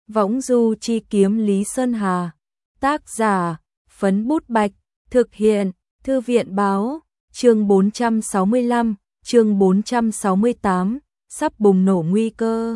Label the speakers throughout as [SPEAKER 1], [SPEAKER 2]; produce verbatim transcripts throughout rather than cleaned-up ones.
[SPEAKER 1] Võng du chi kiếm Lý Sơn Hà. Tác giả, Phấn Bút Bạch. Thực hiện, Thư viện Báo. Chương bốn trăm sáu mươi lăm, chương bốn trăm sáu mươi tám, sắp bùng nổ nguy cơ.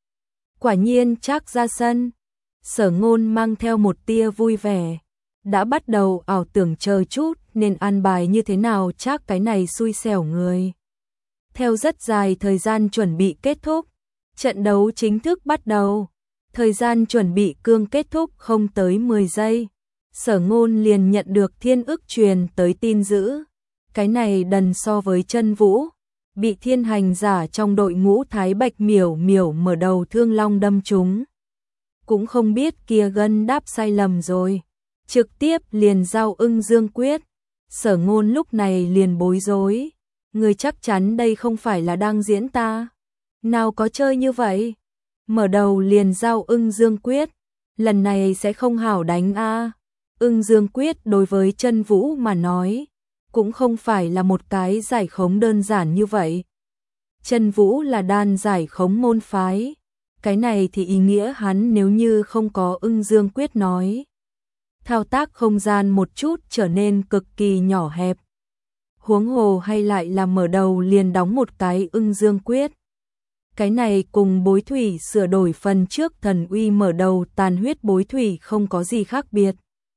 [SPEAKER 1] Quả nhiên Trác ra sân. Sở Ngôn mang theo một tia vui vẻ. Đã bắt đầu ảo tưởng chờ chút nên an bài như thế nào Trác cái này xui xẻo người. Theo rất dài thời gian chuẩn bị kết thúc, trận đấu chính thức bắt đầu. Thời gian chuẩn bị cương kết thúc không tới mười giây. Sở Ngôn liền nhận được Thiên Ức truyền tới tin dữ. Cái này đần so với Chân Vũ, bị thiên hành giả trong đội ngũ Thái Bạch Miểu Miểu mở đầu thương long đâm trúng. Cũng không biết kia gân đáp sai lầm rồi. Trực tiếp liền giao Ưng Dương quyết. Sở Ngôn lúc này liền bối rối. Người chắc chắn đây không phải là đang diễn ta. Nào có chơi như vậy. Mở đầu liền giao Ưng Dương quyết. Lần này sẽ không hảo đánh a. Ưng Dương quyết đối với Chân Vũ mà nói, cũng không phải là một cái giải khống đơn giản như vậy. Chân Vũ là đan giải khống môn phái. Cái này thì ý nghĩa hắn nếu như không có Ưng Dương quyết nói, thao tác không gian một chút trở nên cực kỳ nhỏ hẹp. Huống hồ hay lại là mở đầu liền đóng một cái Ưng Dương quyết. Cái này cùng Bối Thủy sửa đổi phần trước Thần Uy mở đầu tàn huyết Bối Thủy không có gì khác biệt.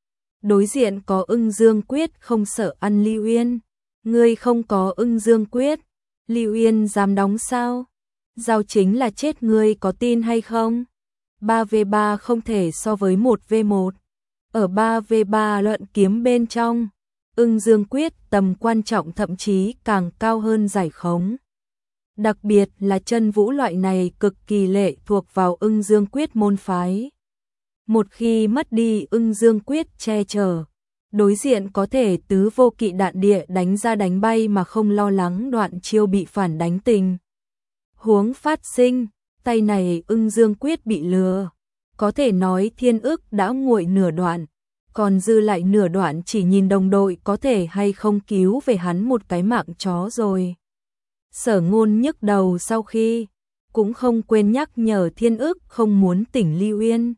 [SPEAKER 1] Đối diện có Ưng Dương quyết không sợ ăn Lưu Uyên. Ngươi không có Ưng Dương quyết, Lưu Uyên dám đóng sao? Giao chính là chết, ngươi có tin hay không? ba vs ba không thể so với một vs một. Ở ba vs ba luận kiếm bên trong, Ưng Dương quyết tầm quan trọng thậm chí càng cao hơn giải khống. Đặc biệt là Chân Vũ loại này cực kỳ lệ thuộc vào Ưng Dương quyết môn phái. Một khi mất đi Ưng Dương quyết che chở, đối diện có thể tứ vô kỵ đạn địa đánh ra đánh bay mà không lo lắng đoạn chiêu bị phản đánh tình huống phát sinh. Tay này Ưng Dương quyết bị lừa, có thể nói Thiên Ức đã nguội nửa đoạn, còn dư lại nửa đoạn chỉ nhìn đồng đội có thể hay không cứu về hắn một cái mạng chó rồi. Sở Ngôn nhức đầu sau khi, cũng không quên nhắc nhở Thiên Ức không muốn tỉnh Lưu Uyên.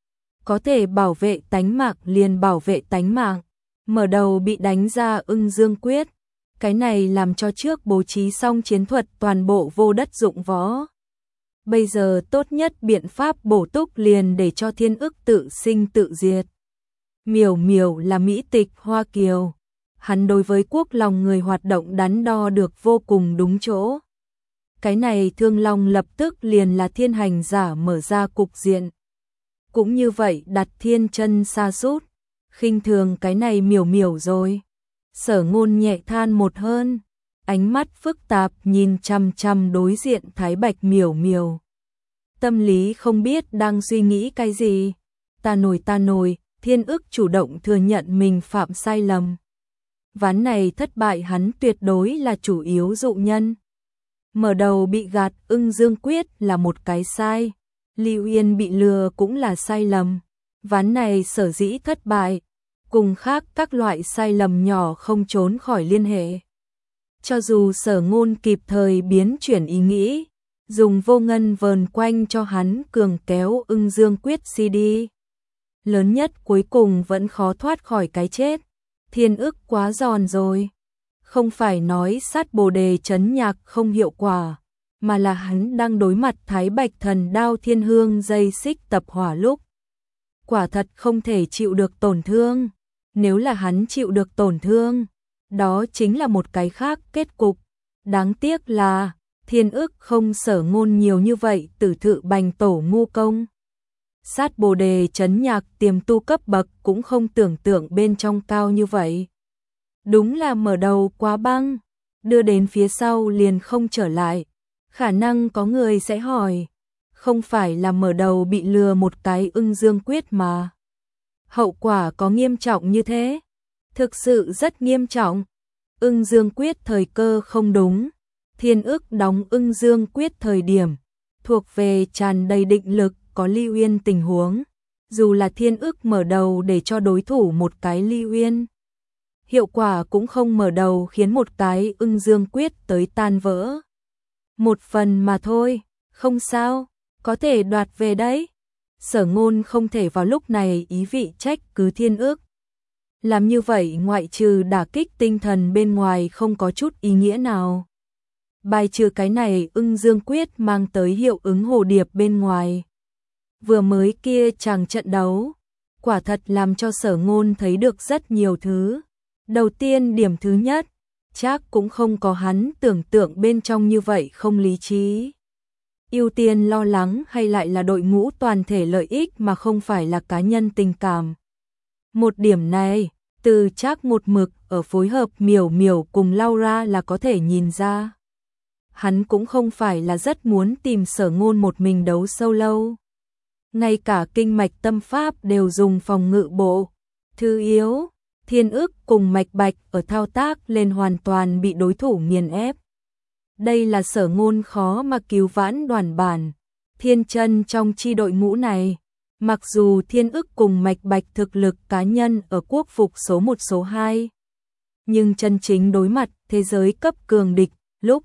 [SPEAKER 1] Có thể bảo vệ tánh mạng liền bảo vệ tánh mạng. Mở đầu bị đánh ra Ưng Dương quyết. Cái này làm cho trước bố trí xong chiến thuật toàn bộ vô đất dụng võ. Bây giờ tốt nhất biện pháp bổ túc liền để cho Thiên Ức tự sinh tự diệt. Miểu Miểu là mỹ tịch Hoa Kiều. Hắn đối với quốc lòng người hoạt động đắn đo được vô cùng đúng chỗ. Cái này Thương Long lập tức liền là thiên hành giả mở ra cục diện. Cũng như vậy đặt thiên chân sa sút, khinh thường cái này Miểu Miểu rồi. Sở Ngôn nhẹ than một hơn, ánh mắt phức tạp nhìn chằm chằm đối diện Thái Bạch Miểu Miểu. Tâm lý không biết đang suy nghĩ cái gì. Ta nổi ta nổi, Thiên Ức chủ động thừa nhận mình phạm sai lầm. Ván này thất bại hắn tuyệt đối là chủ yếu dụ nhân. Mở đầu bị gạt Ưng Dương quyết là một cái sai. Lưu Uyên bị lừa cũng là sai lầm. Ván này sở dĩ thất bại, cùng khác các loại sai lầm nhỏ không trốn khỏi liên hệ. Cho dù Sở Ngôn kịp thời biến chuyển ý nghĩ, dùng vô ngân vờn quanh cho hắn cường kéo Ưng Dương quyết xê đê. Lớn nhất cuối cùng vẫn khó thoát khỏi cái chết. Thiên Ức quá giòn rồi. Không phải nói sát bồ đề trấn nhạc không hiệu quả, mà là hắn đang đối mặt Thái Bạch thần đao thiên hương dây xích tập hỏa lúc. Quả thật không thể chịu được tổn thương. Nếu là hắn chịu được tổn thương, đó chính là một cái khác kết cục. Đáng tiếc là Thiên Ức không Sở Ngôn nhiều như vậy tử thự bành tổ ngu công. Sát bồ đề trấn nhạc tiềm tu cấp bậc cũng không tưởng tượng bên trong cao như vậy. Đúng là mở đầu quá băng, đưa đến phía sau liền không trở lại. Khả năng có người sẽ hỏi, không phải là mở đầu bị lừa một cái Ưng Dương quyết mà. Hậu quả có nghiêm trọng như thế? Thực sự rất nghiêm trọng. Ưng Dương quyết thời cơ không đúng. Thiên Ức đóng Ưng Dương quyết thời điểm thuộc về tràn đầy định lực có Lưu Uyên tình huống. Dù là Thiên Ức mở đầu để cho đối thủ một cái Lưu Uyên, hiệu quả cũng không mở đầu khiến một cái Ưng Dương quyết tới tan vỡ. Một phần mà thôi, không sao, có thể đoạt về đấy. Sở Ngôn không thể vào lúc này ý vị trách cứ Thiên Ức. Làm như vậy ngoại trừ đả kích tinh thần bên ngoài không có chút ý nghĩa nào. Bài trừ cái này Ưng Dương Quyết mang tới hiệu ứng hồ điệp bên ngoài. Vừa mới kia chàng trận đấu, quả thật làm cho Sở Ngôn thấy được rất nhiều thứ. Đầu tiên điểm thứ nhất, chắc cũng không có hắn tưởng tượng bên trong như vậy không lý trí. Ưu tiên lo lắng hay lại là đội ngũ toàn thể lợi ích mà không phải là cá nhân tình cảm. Một điểm này, từ chắc một mực ở phối hợp Miểu Miểu cùng Laura là có thể nhìn ra. Hắn cũng không phải là rất muốn tìm Sở Ngôn một mình đấu solo. Ngay cả kinh mạch tâm pháp đều dùng phòng ngự bộ. Thứ yếu, Thiên Ức cùng Mạch Bạch ở thao tác lên hoàn toàn bị đối thủ nghiền ép. Đây là Sở Ngôn khó mà cứu vãn đoàn bản. Thiên Chân trong chi đội ngũ này, mặc dù Thiên Ức cùng Mạch Bạch thực lực cá nhân ở quốc phục số một số hai, nhưng chân chính đối mặt thế giới cấp cường địch, lúc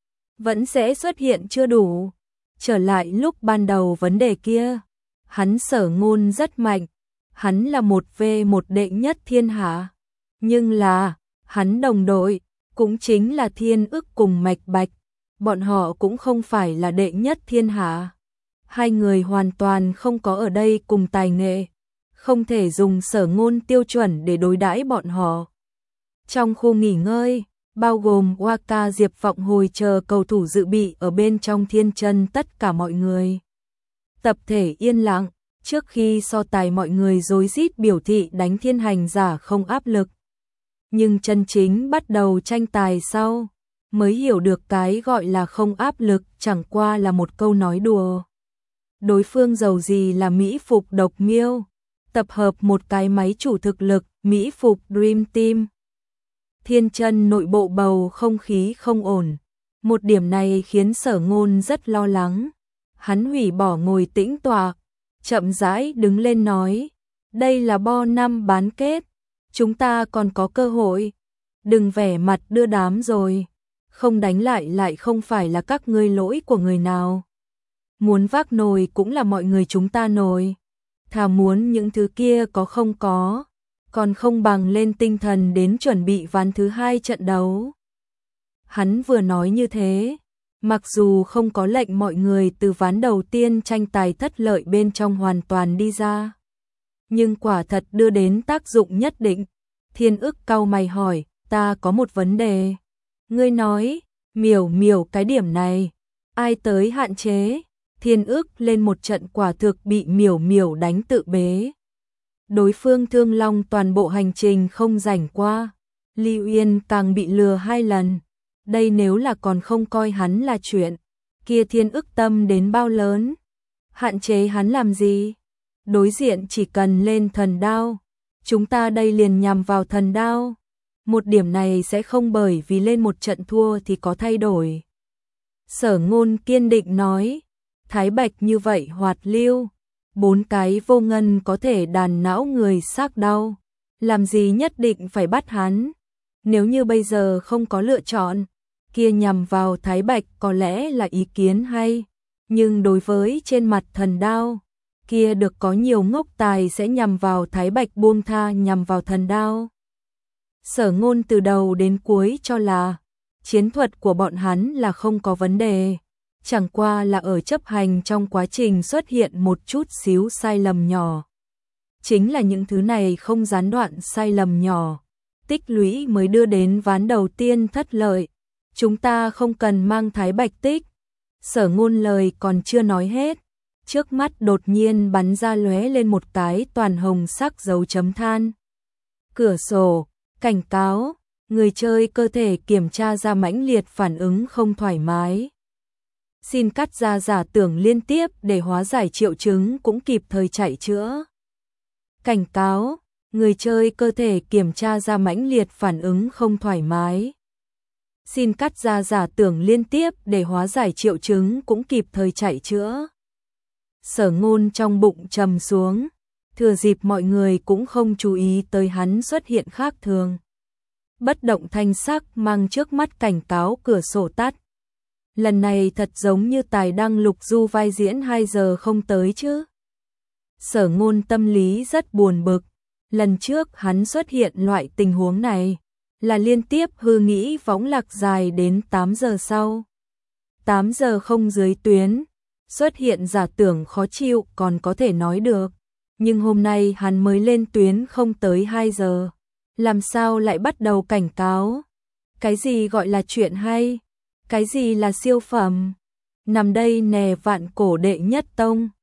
[SPEAKER 1] vẫn sẽ xuất hiện chưa đủ. Trở lại lúc ban đầu vấn đề kia, hắn Sở Ngôn rất mạnh, hắn là một vs một đệ nhất thiên hạ, nhưng là, hắn đồng đội, cũng chính là Thiên Ức cùng Mạch Bạch, bọn họ cũng không phải là đệ nhất thiên hạ. Hai người hoàn toàn không có ở đây cùng tài nghệ, không thể dùng Sở Ngôn tiêu chuẩn để đối đãi bọn họ. Trong khu nghỉ ngơi, bao gồm Waka Diệp Vọng Hồi chờ cầu thủ dự bị ở bên trong Thiên Chân tất cả mọi người. Tập thể yên lặng, trước khi so tài mọi người rối rít biểu thị đánh thiên hành giả không áp lực. Nhưng chân chính bắt đầu tranh tài sau, mới hiểu được cái gọi là không áp lực chẳng qua là một câu nói đùa. Đối phương giàu gì là Mỹ Phục độc miêu, tập hợp một cái máy chủ thực lực, Mỹ Phục Dream Team. Thiên Chân nội bộ bầu không khí không ổn. Một điểm này khiến Sở Ngôn rất lo lắng. Hắn hủy bỏ ngồi tĩnh tọa, chậm rãi đứng lên nói, đây là bo năm bán kết, chúng ta còn có cơ hội. Đừng vẻ mặt đưa đám rồi, không đánh lại lại không phải là các ngươi lỗi của người nào. Muốn vác nồi cũng là mọi người chúng ta nồi. Thà muốn những thứ kia có không có, còn không bằng lên tinh thần đến chuẩn bị ván thứ hai trận đấu. Hắn vừa nói như thế, mặc dù không có lệnh mọi người từ ván đầu tiên tranh tài thất lợi bên trong hoàn toàn đi ra, nhưng quả thật đưa đến tác dụng nhất định. Thiên Ức cau mày hỏi, ta có một vấn đề. Ngươi nói, Miểu Miểu cái điểm này, ai tới hạn chế? Thiên Ức lên một trận quả thực bị Miểu Miểu đánh tự bế. Đối phương Thương Long toàn bộ hành trình không rảnh qua, Lưu Yên càng bị lừa hai lần. Đây nếu là còn không coi hắn là chuyện, kia Thiên Ức tâm đến bao lớn. Hạn chế hắn làm gì? Đối diện chỉ cần lên thần đao, chúng ta đây liền nhằm vào thần đao. Một điểm này sẽ không bởi vì lên một trận thua thì có thay đổi. Sở Ngôn kiên định nói, Thái Bạch như vậy hoạt lưu, bốn cái vô ngân có thể đàn não người xác đau, làm gì nhất định phải bắt hắn. Nếu như bây giờ không có lựa chọn, kia nhằm vào Thái Bạch có lẽ là ý kiến hay, nhưng đối với trên mặt thần đao, kia được có nhiều ngốc tài sẽ nhằm vào Thái Bạch buông tha nhằm vào thần đao. Sở Ngôn từ đầu đến cuối cho là chiến thuật của bọn hắn là không có vấn đề, chẳng qua là ở chấp hành trong quá trình xuất hiện một chút xíu sai lầm nhỏ. Chính là những thứ này không gián đoạn sai lầm nhỏ, tích lũy mới đưa đến ván đầu tiên thất lợi. Chúng ta không cần mang Thái Bạch tích. Sở Ngôn lời còn chưa nói hết, trước mắt đột nhiên bắn ra lóe lên một cái toàn hồng sắc dấu chấm than. Cửa sổ, cảnh cáo, người chơi cơ thể kiểm tra ra mãnh liệt phản ứng không thoải mái. Xin cắt ra giả tưởng liên tiếp để hóa giải triệu chứng cũng kịp thời chạy chữa. Cảnh cáo, người chơi cơ thể kiểm tra ra mãnh liệt phản ứng không thoải mái. Xin cắt ra giả tưởng liên tiếp để hóa giải triệu chứng cũng kịp thời chạy chữa. Sở Ngôn trong bụng trầm xuống, thừa dịp mọi người cũng không chú ý tới hắn xuất hiện khác thường. Bất động thanh sắc mang trước mắt cảnh cáo cửa sổ tắt. Lần này thật giống như tài đăng lục du vai diễn hai giờ không tới chứ. Sở Ngôn tâm lý rất buồn bực, lần trước hắn xuất hiện loại tình huống này là liên tiếp hư nghĩ võng lạc dài đến tám giờ sau. tám giờ không dưới tuyến, xuất hiện giả tưởng khó chịu còn có thể nói được, nhưng hôm nay hắn mới lên tuyến không tới hai giờ, làm sao lại bắt đầu cảnh cáo? Cái gì gọi là chuyện hay? Cái gì là siêu phẩm? Nằm đây nè vạn cổ đệ nhất tông.